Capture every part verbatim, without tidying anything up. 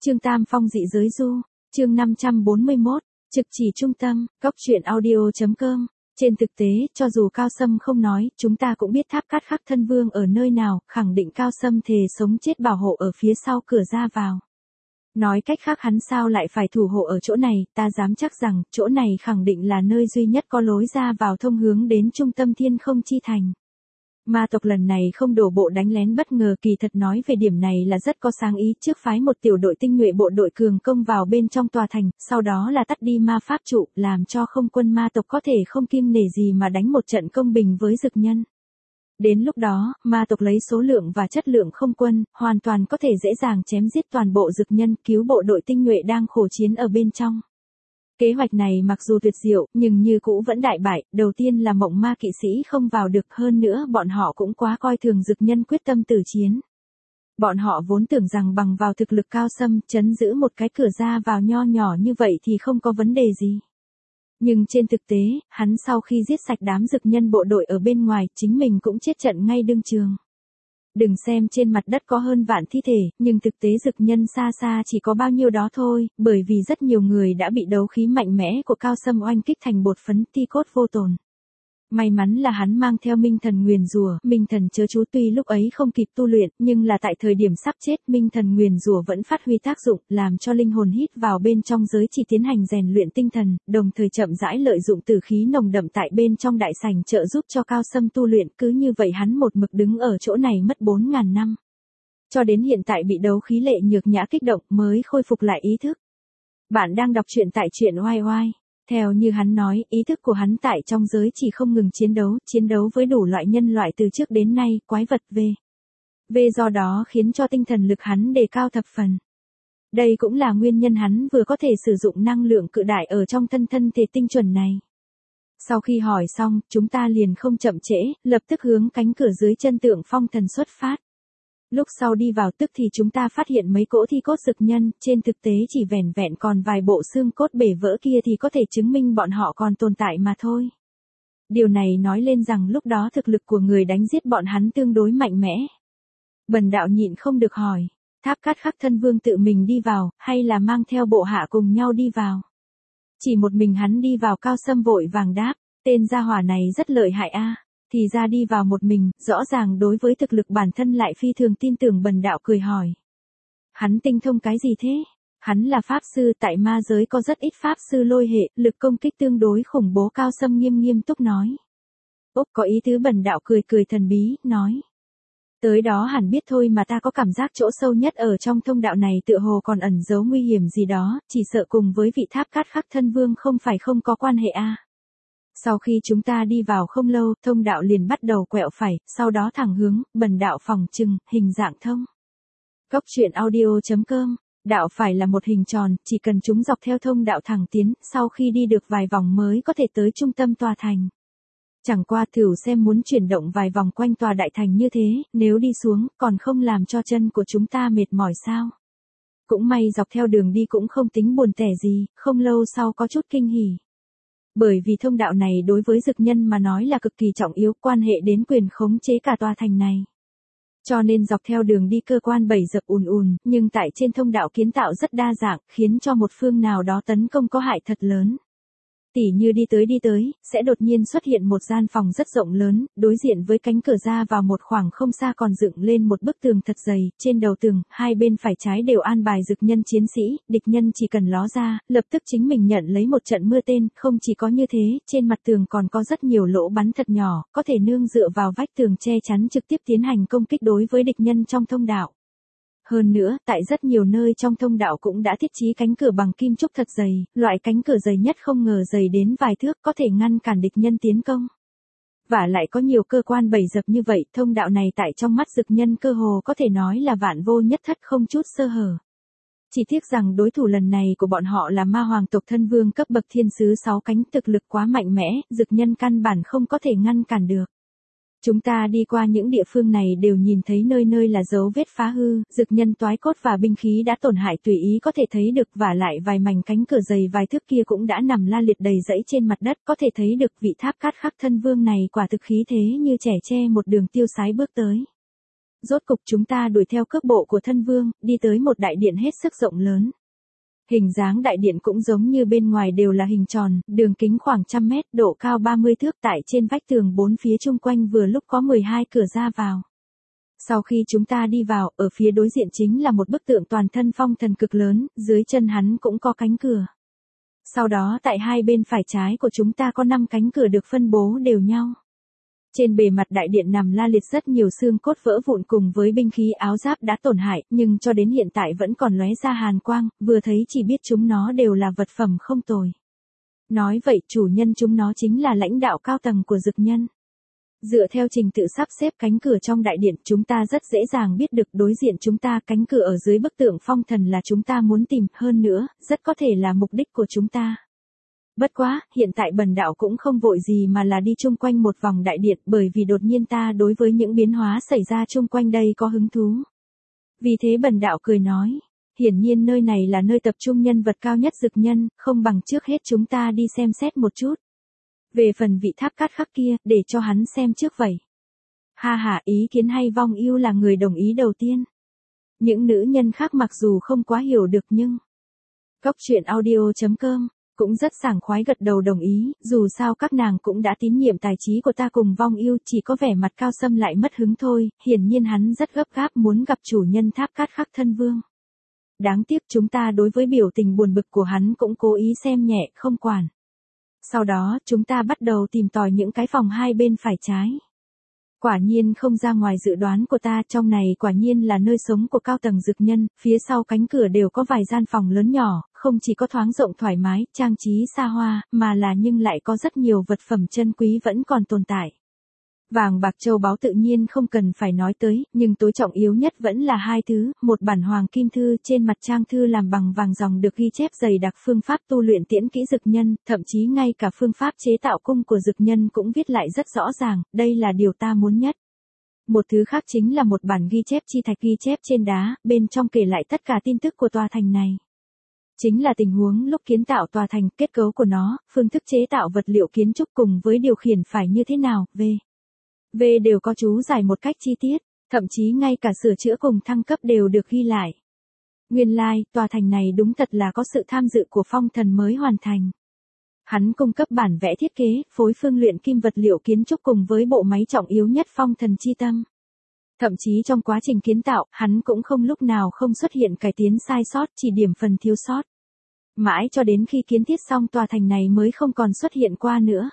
Trương Tam Phong dị giới du, chương năm trăm bốn mươi mốt, trực chỉ trung tâm, góc truyện audio chấm com. Trên thực tế, cho dù Cao Sâm không nói, chúng ta cũng biết Tháp Cát Khắc Thân Vương ở nơi nào, khẳng định Cao Sâm thề sống chết bảo hộ ở phía sau cửa ra vào. Nói cách khác hắn sao lại phải thủ hộ ở chỗ này, ta dám chắc rằng, chỗ này khẳng định là nơi duy nhất có lối ra vào thông hướng đến trung tâm Thiên Không Chi Thành. Ma tộc lần này không đổ bộ đánh lén bất ngờ, kỳ thật nói về điểm này là rất có sáng ý, trước phái một tiểu đội tinh nhuệ bộ đội cường công vào bên trong tòa thành, sau đó là tắt đi ma pháp trụ, làm cho không quân ma tộc có thể không kiêng nể gì mà đánh một trận công bình với dực nhân. Đến lúc đó, ma tộc lấy số lượng và chất lượng không quân, hoàn toàn có thể dễ dàng chém giết toàn bộ dực nhân, cứu bộ đội tinh nhuệ đang khổ chiến ở bên trong. Kế hoạch này mặc dù tuyệt diệu, nhưng như cũ vẫn đại bại, đầu tiên là Mộng Ma kỵ sĩ không vào được, hơn nữa bọn họ cũng quá coi thường dực nhân quyết tâm tử chiến. Bọn họ vốn tưởng rằng bằng vào thực lực Cao Sâm, trấn giữ một cái cửa ra vào nho nhỏ như vậy thì không có vấn đề gì. Nhưng trên thực tế, hắn sau khi giết sạch đám dực nhân bộ đội ở bên ngoài, chính mình cũng chết trận ngay đương trường. Đừng xem trên mặt đất có hơn vạn thi thể, nhưng thực tế dực nhân xa xa chỉ có bao nhiêu đó thôi, bởi vì rất nhiều người đã bị đấu khí mạnh mẽ của Cao Sâm oanh kích thành bột phấn, ti cốt vô tồn. May mắn là hắn mang theo minh thần nguyền rủa, minh thần chớ chú tuy lúc ấy không kịp tu luyện, nhưng là tại thời điểm sắp chết, minh thần nguyền rủa vẫn phát huy tác dụng, làm cho linh hồn hít vào bên trong giới chỉ tiến hành rèn luyện tinh thần, đồng thời chậm rãi lợi dụng tử khí nồng đậm tại bên trong đại sảnh trợ giúp cho Cao Sâm tu luyện, cứ như vậy hắn một mực đứng ở chỗ này mất bốn ngàn năm. Cho đến hiện tại bị đấu khí lệ nhược nhã kích động mới khôi phục lại ý thức. Bạn đang đọc truyện tại truyện oai oai. Theo như hắn nói, ý thức của hắn tại trong giới chỉ không ngừng chiến đấu, chiến đấu với đủ loại nhân loại từ trước đến nay, quái vật về. Về do đó khiến cho tinh thần lực hắn đề cao thập phần. Đây cũng là nguyên nhân hắn vừa có thể sử dụng năng lượng cự đại ở trong thân thân thể tinh chuẩn này. Sau khi hỏi xong, chúng ta liền không chậm trễ, lập tức hướng cánh cửa dưới chân Tượng Phong Thần xuất phát. Lúc sau đi vào tức thì chúng ta phát hiện mấy cỗ thi cốt dực nhân, trên thực tế chỉ vẻn vẹn còn vài bộ xương cốt bể vỡ kia thì có thể chứng minh bọn họ còn tồn tại mà thôi. Điều này nói lên rằng lúc đó thực lực của người đánh giết bọn hắn tương đối mạnh mẽ. Bần đạo nhịn không được hỏi, Tháp Cát Khắc Thân Vương tự mình đi vào, hay là mang theo bộ hạ cùng nhau đi vào? Chỉ một mình hắn đi vào, Cao Sâm vội vàng đáp, tên gia hỏa này rất lợi hại a. Thì ra đi vào một mình, rõ ràng đối với thực lực bản thân lại phi thường tin tưởng. Bần đạo cười hỏi. Hắn tinh thông cái gì thế? Hắn là pháp sư, tại ma giới có rất ít pháp sư lôi hệ, lực công kích tương đối khủng bố. Cao Sâm nghiêm nghiêm túc nói. Úc có ý tứ. Bần đạo cười cười thần bí, nói. Tới đó hẳn biết thôi, mà ta có cảm giác chỗ sâu nhất ở trong thông đạo này tựa hồ còn ẩn giấu nguy hiểm gì đó, chỉ sợ cùng với vị Tháp Cát Khắc Thân Vương không phải không có quan hệ a. Sau khi chúng ta đi vào không lâu, thông đạo liền bắt đầu quẹo phải, sau đó thẳng hướng, bần đạo phòng trừng, hình dạng thông. Góc truyện audio chấm com, đạo phải là một hình tròn, chỉ cần chúng dọc theo thông đạo thẳng tiến, sau khi đi được vài vòng mới có thể tới trung tâm tòa thành. Chẳng qua thử xem muốn chuyển động vài vòng quanh tòa đại thành như thế, nếu đi xuống, còn không làm cho chân của chúng ta mệt mỏi sao? Cũng may dọc theo đường đi cũng không tính buồn tẻ gì, không lâu sau có chút kinh hỉ. Bởi vì thông đạo này đối với dực nhân mà nói là cực kỳ trọng yếu, quan hệ đến quyền khống chế cả tòa thành này. Cho nên dọc theo đường đi cơ quan bầy dập ùn ùn, nhưng tại trên thông đạo kiến tạo rất đa dạng, khiến cho một phương nào đó tấn công có hại thật lớn. Tỉ như đi tới đi tới, sẽ đột nhiên xuất hiện một gian phòng rất rộng lớn, đối diện với cánh cửa ra vào một khoảng không xa còn dựng lên một bức tường thật dày, trên đầu tường, hai bên phải trái đều an bài dực nhân chiến sĩ, địch nhân chỉ cần ló ra, lập tức chính mình nhận lấy một trận mưa tên, không chỉ có như thế, trên mặt tường còn có rất nhiều lỗ bắn thật nhỏ, có thể nương dựa vào vách tường che chắn trực tiếp tiến hành công kích đối với địch nhân trong thông đạo. Hơn nữa, tại rất nhiều nơi trong thông đạo cũng đã thiết trí cánh cửa bằng kim trúc thật dày, loại cánh cửa dày nhất không ngờ dày đến vài thước có thể ngăn cản địch nhân tiến công. Và lại có nhiều cơ quan bầy dập như vậy, thông đạo này tại trong mắt dực nhân cơ hồ có thể nói là vạn vô nhất thất, không chút sơ hở. Chỉ tiếc rằng đối thủ lần này của bọn họ là ma hoàng tộc thân vương cấp bậc thiên sứ sáu cánh, thực lực quá mạnh mẽ, dực nhân căn bản không có thể ngăn cản được. Chúng ta đi qua những địa phương này đều nhìn thấy nơi nơi là dấu vết phá hư, dực nhân toái cốt và binh khí đã tổn hại tùy ý có thể thấy được, và lại vài mảnh cánh cửa dày vài thước kia cũng đã nằm la liệt đầy rẫy trên mặt đất, có thể thấy được vị Tháp Cát Khắc Thân Vương này quả thực khí thế như trẻ tre một đường tiêu sái bước tới. Rốt cục chúng ta đuổi theo cước bộ của thân vương, đi tới một đại điện hết sức rộng lớn. Hình dáng đại điện cũng giống như bên ngoài đều là hình tròn, đường kính khoảng trăm mét, độ cao ba mươi thước, tại trên vách tường bốn phía chung quanh vừa lúc có mười hai cửa ra vào. Sau khi chúng ta đi vào, ở phía đối diện chính là một bức tượng toàn thân phong thần cực lớn, dưới chân hắn cũng có cánh cửa. Sau đó tại hai bên phải trái của chúng ta có năm cánh cửa được phân bố đều nhau. Trên bề mặt đại điện nằm la liệt rất nhiều xương cốt vỡ vụn cùng với binh khí áo giáp đã tổn hại, nhưng cho đến hiện tại vẫn còn lóe ra hàn quang, vừa thấy chỉ biết chúng nó đều là vật phẩm không tồi. Nói vậy chủ nhân chúng nó chính là lãnh đạo cao tầng của Dực Nhân. Dựa theo trình tự sắp xếp cánh cửa trong đại điện, chúng ta rất dễ dàng biết được đối diện chúng ta cánh cửa ở dưới bức tượng phong thần là chúng ta muốn tìm, hơn nữa, rất có thể là mục đích của chúng ta. Bất quá, hiện tại bần đạo cũng không vội gì mà là đi chung quanh một vòng đại điện, bởi vì đột nhiên ta đối với những biến hóa xảy ra chung quanh đây có hứng thú. Vì thế bần đạo cười nói, hiển nhiên nơi này là nơi tập trung nhân vật cao nhất Dực Nhân, không bằng trước hết chúng ta đi xem xét một chút. Về phần vị tháp cát khắc kia, để cho hắn xem trước vậy. Ha ha, ý kiến hay. Vong Ưu là người đồng ý đầu tiên. Những nữ nhân khác mặc dù không quá hiểu được nhưng Cốc truyện audio chấm com cũng rất sảng khoái gật đầu đồng ý, dù sao các nàng cũng đã tín nhiệm tài trí của ta cùng Vong Ưu, chỉ có vẻ mặt Cao Sâm lại mất hứng thôi, hiển nhiên hắn rất gấp gáp muốn gặp chủ nhân tháp cát khắc thân vương. Đáng tiếc chúng ta đối với biểu tình buồn bực của hắn cũng cố ý xem nhẹ, không quản. Sau đó, chúng ta bắt đầu tìm tòi những cái phòng hai bên phải trái. Quả nhiên không ra ngoài dự đoán của ta, trong này quả nhiên là nơi sống của cao tầng Dực Nhân, phía sau cánh cửa đều có vài gian phòng lớn nhỏ, không chỉ có thoáng rộng thoải mái, trang trí xa hoa, mà là nhưng lại có rất nhiều vật phẩm chân quý vẫn còn tồn tại. Vàng bạc châu báu tự nhiên không cần phải nói tới, nhưng tối trọng yếu nhất vẫn là hai thứ, một bản hoàng kim thư, trên mặt trang thư làm bằng vàng ròng được ghi chép dày đặc phương pháp tu luyện tiễn kỹ Dực Nhân, thậm chí ngay cả phương pháp chế tạo cung của Dực Nhân cũng viết lại rất rõ ràng, đây là điều ta muốn nhất. Một thứ khác chính là một bản ghi chép chi thạch ghi chép trên đá, bên trong kể lại tất cả tin tức của tòa thành này. Chính là tình huống lúc kiến tạo tòa thành, kết cấu của nó, phương thức chế tạo vật liệu kiến trúc cùng với điều khiển phải như thế nào, v. V đều có chú giải một cách chi tiết, thậm chí ngay cả sửa chữa cùng thăng cấp đều được ghi lại. Nguyên lai, like, tòa thành này đúng thật là có sự tham dự của phong thần mới hoàn thành. Hắn cung cấp bản vẽ thiết kế, phối phương luyện kim vật liệu kiến trúc cùng với bộ máy trọng yếu nhất phong thần chi tâm. Thậm chí trong quá trình kiến tạo, hắn cũng không lúc nào không xuất hiện cải tiến sai sót, chỉ điểm phần thiếu sót. Mãi cho đến khi kiến thiết xong tòa thành này mới không còn xuất hiện qua nữa.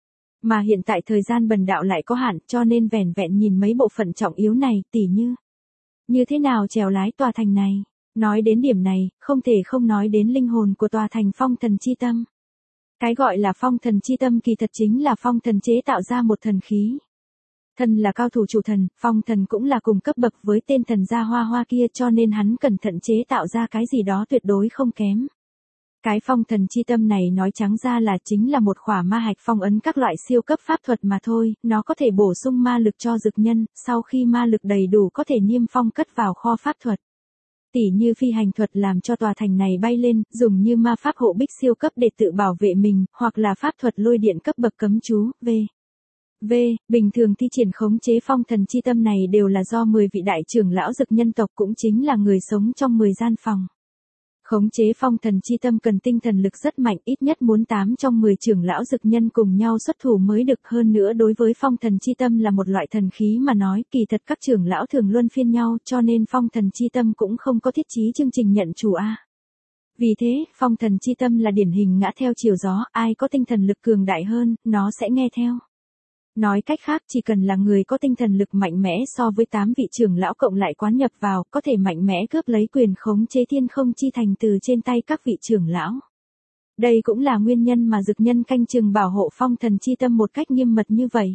Mà hiện tại thời gian bần đạo lại có hạn, cho nên vẻn vẹn nhìn mấy bộ phận trọng yếu này, tỉ như như thế nào chèo lái tòa thành này. Nói đến điểm này, không thể không nói đến linh hồn của tòa thành phong thần chi tâm. Cái gọi là phong thần chi tâm kỳ thật chính là phong thần chế tạo ra một thần khí. Thần là cao thủ chủ thần, phong thần cũng là cùng cấp bậc với tên thần gia hoa hoa kia, cho nên hắn cẩn thận chế tạo ra cái gì đó tuyệt đối không kém. Cái phong thần chi tâm này nói trắng ra là chính là một khỏa ma hạch phong ấn các loại siêu cấp pháp thuật mà thôi, nó có thể bổ sung ma lực cho Dực Nhân, sau khi ma lực đầy đủ có thể niêm phong cất vào kho pháp thuật. Tỉ như phi hành thuật làm cho tòa thành này bay lên, dùng như ma pháp hộ bích siêu cấp để tự bảo vệ mình, hoặc là pháp thuật lôi điện cấp bậc cấm chú, v. V. Bình thường thi triển khống chế phong thần chi tâm này đều là do mười vị đại trưởng lão Dực Nhân tộc, cũng chính là người sống trong mười gian phòng. Khống chế phong thần chi tâm cần tinh thần lực rất mạnh, ít nhất muốn tám trong mười trưởng lão Dực Nhân cùng nhau xuất thủ mới được, hơn nữa đối với phong thần chi tâm là một loại thần khí mà nói, kỳ thật các trưởng lão thường luân phiên nhau, cho nên phong thần chi tâm cũng không có thiết chí chương trình nhận chủ a. Vì thế, phong thần chi tâm là điển hình ngã theo chiều gió, ai có tinh thần lực cường đại hơn, nó sẽ nghe theo. Nói cách khác, chỉ cần là người có tinh thần lực mạnh mẽ so với tám vị trưởng lão cộng lại quán nhập vào, có thể mạnh mẽ cướp lấy quyền khống chế thiên không chi thành từ trên tay các vị trưởng lão. Đây cũng là nguyên nhân mà Dực Nhân canh chừng bảo hộ phong thần chi tâm một cách nghiêm mật như vậy.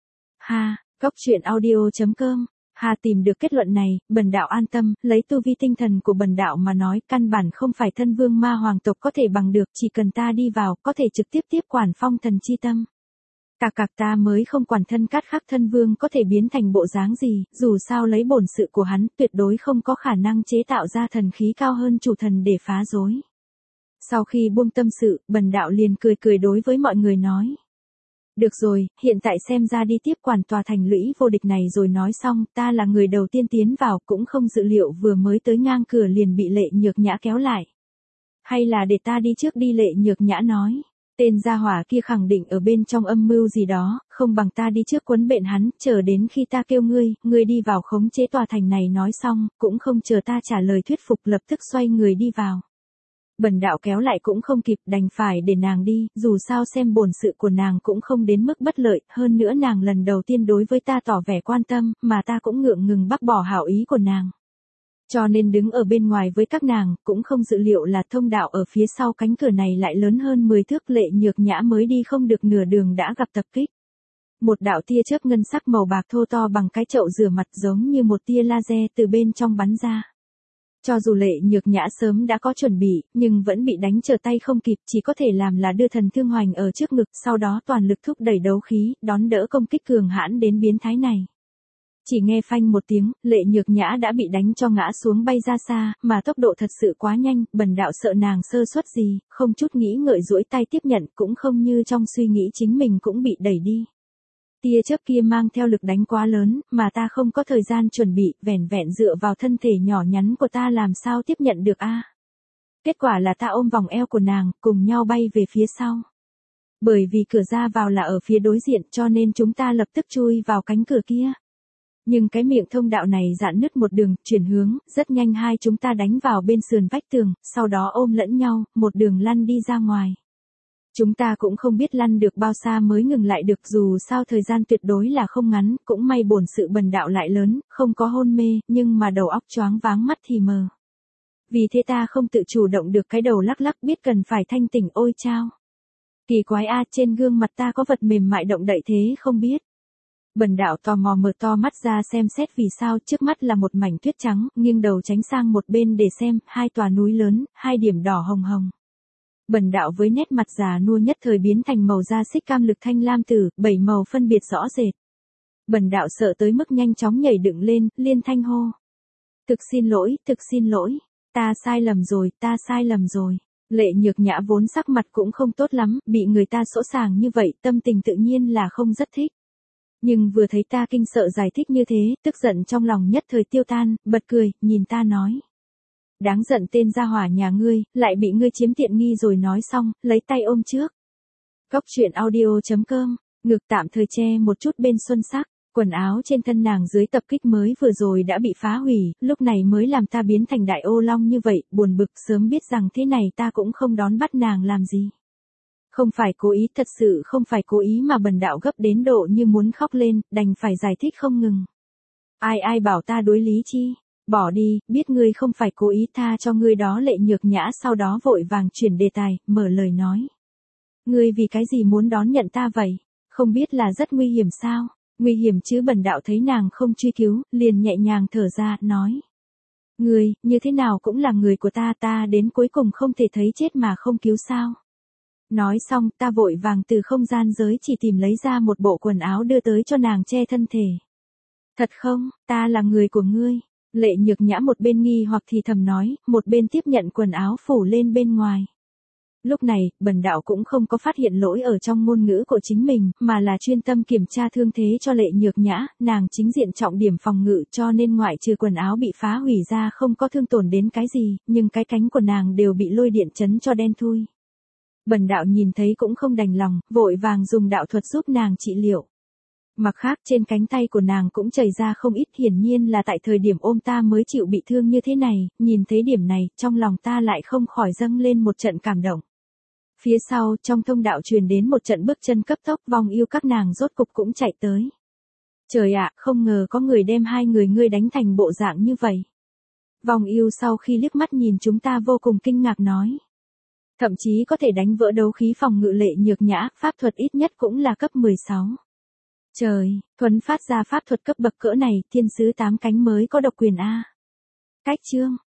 Ha, Cốc truyện audio chấm com. Hà tìm được kết luận này, bần đạo an tâm, lấy tu vi tinh thần của bần đạo mà nói, căn bản không phải thân vương ma hoàng tộc có thể bằng được, chỉ cần ta đi vào, có thể trực tiếp tiếp quản phong thần chi tâm. Cạc cạc ta mới không quản thân cát khắc thân vương có thể biến thành bộ dáng gì, dù sao lấy bổn sự của hắn, tuyệt đối không có khả năng chế tạo ra thần khí cao hơn chủ thần để phá rối. Sau khi buông tâm sự, bần đạo liền cười cười đối với mọi người nói. Được rồi, hiện tại xem ra đi tiếp quản tòa thành lũy vô địch này rồi nói xong, ta là người đầu tiên tiến vào, cũng không dự liệu vừa mới tới ngang cửa liền bị Lệ Nhược Nhã kéo lại. Hay là để ta đi trước đi, Lệ Nhược Nhã nói. Tên gia hỏa kia khẳng định ở bên trong âm mưu gì đó, không bằng ta đi trước quấn bện hắn, chờ đến khi ta kêu ngươi, ngươi đi vào khống chế tòa thành này nói xong, cũng không chờ ta trả lời thuyết phục lập tức xoay người đi vào. Bần đạo kéo lại cũng không kịp, đành phải để nàng đi, dù sao xem bổn sự của nàng cũng không đến mức bất lợi, hơn nữa nàng lần đầu tiên đối với ta tỏ vẻ quan tâm, mà ta cũng ngượng ngừng bác bỏ hảo ý của nàng. Cho nên đứng ở bên ngoài với các nàng, cũng không dự liệu là thông đạo ở phía sau cánh cửa này lại lớn hơn mười thước. Lệ Nhược Nhã mới đi không được nửa đường đã gặp tập kích. Một đạo tia chớp ngân sắc màu bạc thô to bằng cái chậu rửa mặt giống như một tia laser từ bên trong bắn ra. Cho dù Lệ Nhược Nhã sớm đã có chuẩn bị, nhưng vẫn bị đánh trở tay không kịp, chỉ có thể làm là đưa thần thương hoành ở trước ngực, sau đó toàn lực thúc đẩy đấu khí, đón đỡ công kích cường hãn đến biến thái này. Chỉ nghe phanh một tiếng, Lệ Nhược Nhã đã bị đánh cho ngã xuống bay ra xa, mà tốc độ thật sự quá nhanh, bần đạo sợ nàng sơ suất gì, không chút nghĩ ngợi duỗi tay tiếp nhận, cũng không như trong suy nghĩ chính mình cũng bị đẩy đi. Tia chớp kia mang theo lực đánh quá lớn, mà ta không có thời gian chuẩn bị, vẻn vẹn dựa vào thân thể nhỏ nhắn của ta làm sao tiếp nhận được a? Kết quả là ta ôm vòng eo của nàng, cùng nhau bay về phía sau. Bởi vì cửa ra vào là ở phía đối diện cho nên chúng ta lập tức chui vào cánh cửa kia. Nhưng cái miệng thông đạo này dạn nứt một đường, chuyển hướng, rất nhanh hai chúng ta đánh vào bên sườn vách tường, sau đó ôm lẫn nhau, một đường lăn đi ra ngoài. Chúng ta cũng không biết lăn được bao xa mới ngừng lại được, dù sao thời gian tuyệt đối là không ngắn, cũng may bổn sự bần đạo lại lớn, không có hôn mê, nhưng mà đầu óc choáng váng mắt thì mờ. Vì thế ta không tự chủ động được, cái đầu lắc lắc biết cần phải thanh tỉnh. Ôi chao! Kỳ quái a, trên gương mặt ta có vật mềm mại động đậy thế không biết. Bần đạo tò mò mở to mắt ra xem xét vì sao, trước mắt là một mảnh tuyết trắng, nghiêng đầu tránh sang một bên để xem, hai tòa núi lớn, hai điểm đỏ hồng hồng. Bần đạo với nét mặt già nua nhất thời biến thành màu da xích cam lực thanh lam tử, bảy màu phân biệt rõ rệt. Bần đạo sợ tới mức nhanh chóng nhảy dựng lên, liên thanh hô. Thực xin lỗi, thực xin lỗi, ta sai lầm rồi, ta sai lầm rồi. Lệ Nhược Nhã vốn sắc mặt cũng không tốt lắm, bị người ta sỗ sàng như vậy, tâm tình tự nhiên là không rất thích. Nhưng vừa thấy ta kinh sợ giải thích như thế, tức giận trong lòng nhất thời tiêu tan, bật cười, nhìn ta nói. Đáng giận tên gia hỏa nhà ngươi, lại bị ngươi chiếm tiện nghi rồi. Nói xong, lấy tay ôm trước. Cóc truyện audio chấm com, ngực tạm thời che một chút bên xuân sắc, quần áo trên thân nàng dưới tập kích mới vừa rồi đã bị phá hủy, lúc này mới làm ta biến thành đại ô long như vậy, buồn bực, sớm biết rằng thế này ta cũng không đón bắt nàng làm gì. Không phải cố ý, thật sự không phải cố ý, mà bần đạo gấp đến độ như muốn khóc lên, đành phải giải thích không ngừng. Ai ai bảo ta đối lý chi? Bỏ đi, biết ngươi không phải cố ý, tha cho ngươi đó. Lệ Nhược Nhã sau đó vội vàng chuyển đề tài, mở lời nói. Ngươi vì cái gì muốn đón nhận ta vậy? Không biết là rất nguy hiểm sao? Nguy hiểm chứ? Bần đạo thấy nàng không truy cứu, liền nhẹ nhàng thở ra, nói. Ngươi, như thế nào cũng là người của ta, ta đến cuối cùng không thể thấy chết mà không cứu sao? Nói xong, ta vội vàng từ không gian giới chỉ tìm lấy ra một bộ quần áo đưa tới cho nàng che thân thể. Thật không, ta là người của ngươi. Lệ Nhược Nhã một bên nghi hoặc thì thầm nói, một bên tiếp nhận quần áo phủ lên bên ngoài. Lúc này, bần đạo cũng không có phát hiện lỗi ở trong ngôn ngữ của chính mình, mà là chuyên tâm kiểm tra thương thế cho Lệ Nhược Nhã, nàng chính diện trọng điểm phòng ngự cho nên ngoại trừ quần áo bị phá hủy ra không có thương tổn đến cái gì, nhưng cái cánh của nàng đều bị lôi điện chấn cho đen thui. Bần đạo nhìn thấy cũng không đành lòng, vội vàng dùng đạo thuật giúp nàng trị liệu. Mặt khác trên cánh tay của nàng cũng chảy ra không ít, hiển nhiên là tại thời điểm ôm ta mới chịu bị thương như thế này, nhìn thấy điểm này, trong lòng ta lại không khỏi dâng lên một trận cảm động. Phía sau, trong thông đạo truyền đến một trận bước chân cấp tốc, Vong Yêu các nàng rốt cục cũng chạy tới. Trời ạ, không ngờ có người đem hai người ngươi đánh thành bộ dạng như vậy. Vong Yêu sau khi liếc mắt nhìn chúng ta vô cùng kinh ngạc nói. Thậm chí có thể đánh vỡ đấu khí phòng ngự. Lệ Nhược Nhã, pháp thuật ít nhất cũng là cấp mười sáu. Trời, thuấn phát ra pháp thuật cấp bậc cỡ này, thiên sứ tám cánh mới có độc quyền a. Cách chương,